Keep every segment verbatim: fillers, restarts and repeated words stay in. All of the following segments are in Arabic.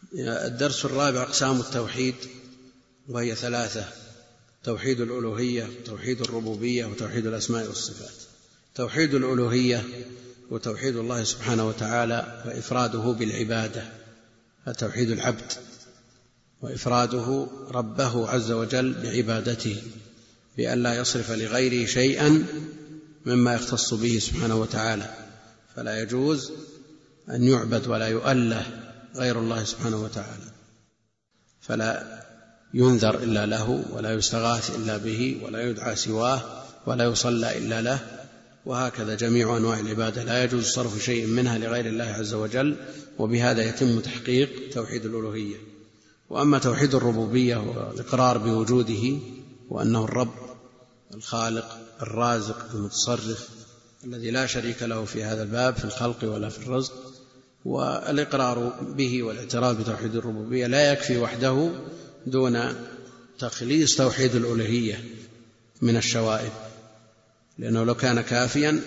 الدرس الرابع: أقسام التوحيد، وهي ثلاثة: توحيد الألوهية، وتوحيد الربوبية، وتوحيد الأسماء والصفات. توحيد الألوهية وتوحيد الله سبحانه وتعالى وإفراده بالعبادة، توحيد العبد وإفراده ربه عز وجل بعبادته بأن لا يصرف لغيره شيئا مما يختص به سبحانه وتعالى، فلا يجوز أن يعبد ولا يؤله غير الله سبحانه وتعالى، فلا ينذر إلا له، ولا يستغاث إلا به، ولا يدعى سواه، ولا يصلى إلا له، وهكذا جميع أنواع العبادة لا يجوز صرف شيء منها لغير الله عز وجل، وبهذا يتم تحقيق توحيد الألوهية. وأما توحيد الربوبية والإقرار بوجوده وأنه الرب الخالق الرازق المتصرف الذي لا شريك له في هذا الباب في الخلق ولا في الرزق، والإقرار به والاعتراف بتوحيد الربوبية لا يكفي وحده دون تخليص توحيد الألوهية من الشوائب، لأنه لو كان كافيا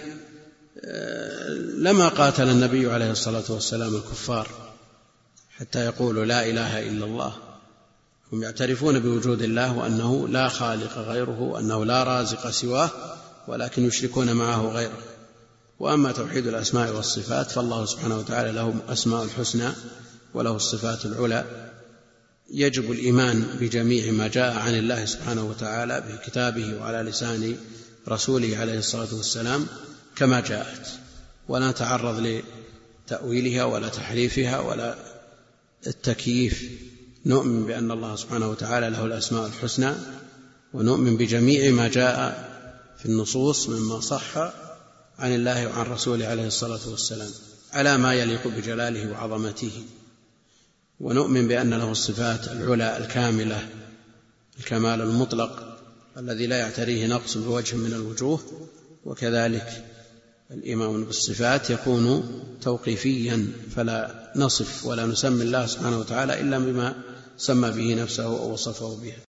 لما قاتل النبي عليه الصلاة والسلام الكفار حتى يقولوا لا إله إلا الله. هم يعترفون بوجود الله وأنه لا خالق غيره وأنه لا رازق سواه، ولكن يشركون معه غيره. وأما توحيد الأسماء والصفات فالله سبحانه وتعالى له أسماء الحسنى وله الصفات العلى، يجب الإيمان بجميع ما جاء عن الله سبحانه وتعالى بكتابه وعلى لسان رسوله عليه الصلاة والسلام كما جاءت، ولا نتعرض لتأويلها ولا تحريفها ولا التكييف. نؤمن بأن الله سبحانه وتعالى له الأسماء الحسنى، ونؤمن بجميع ما جاء في النصوص مما صح عن الله وعن رسوله عليه الصلاة والسلام على ما يليق بجلاله وعظمته، ونؤمن بأن له الصفات العلى الكاملة الكمال المطلق الذي لا يعتريه نقص بوجه من الوجوه. وكذلك الإيمان بالصفات يكون توقيفيا، فلا نصف ولا نسمي الله سبحانه وتعالى إلا بما سمى به نفسه أو وصفه به.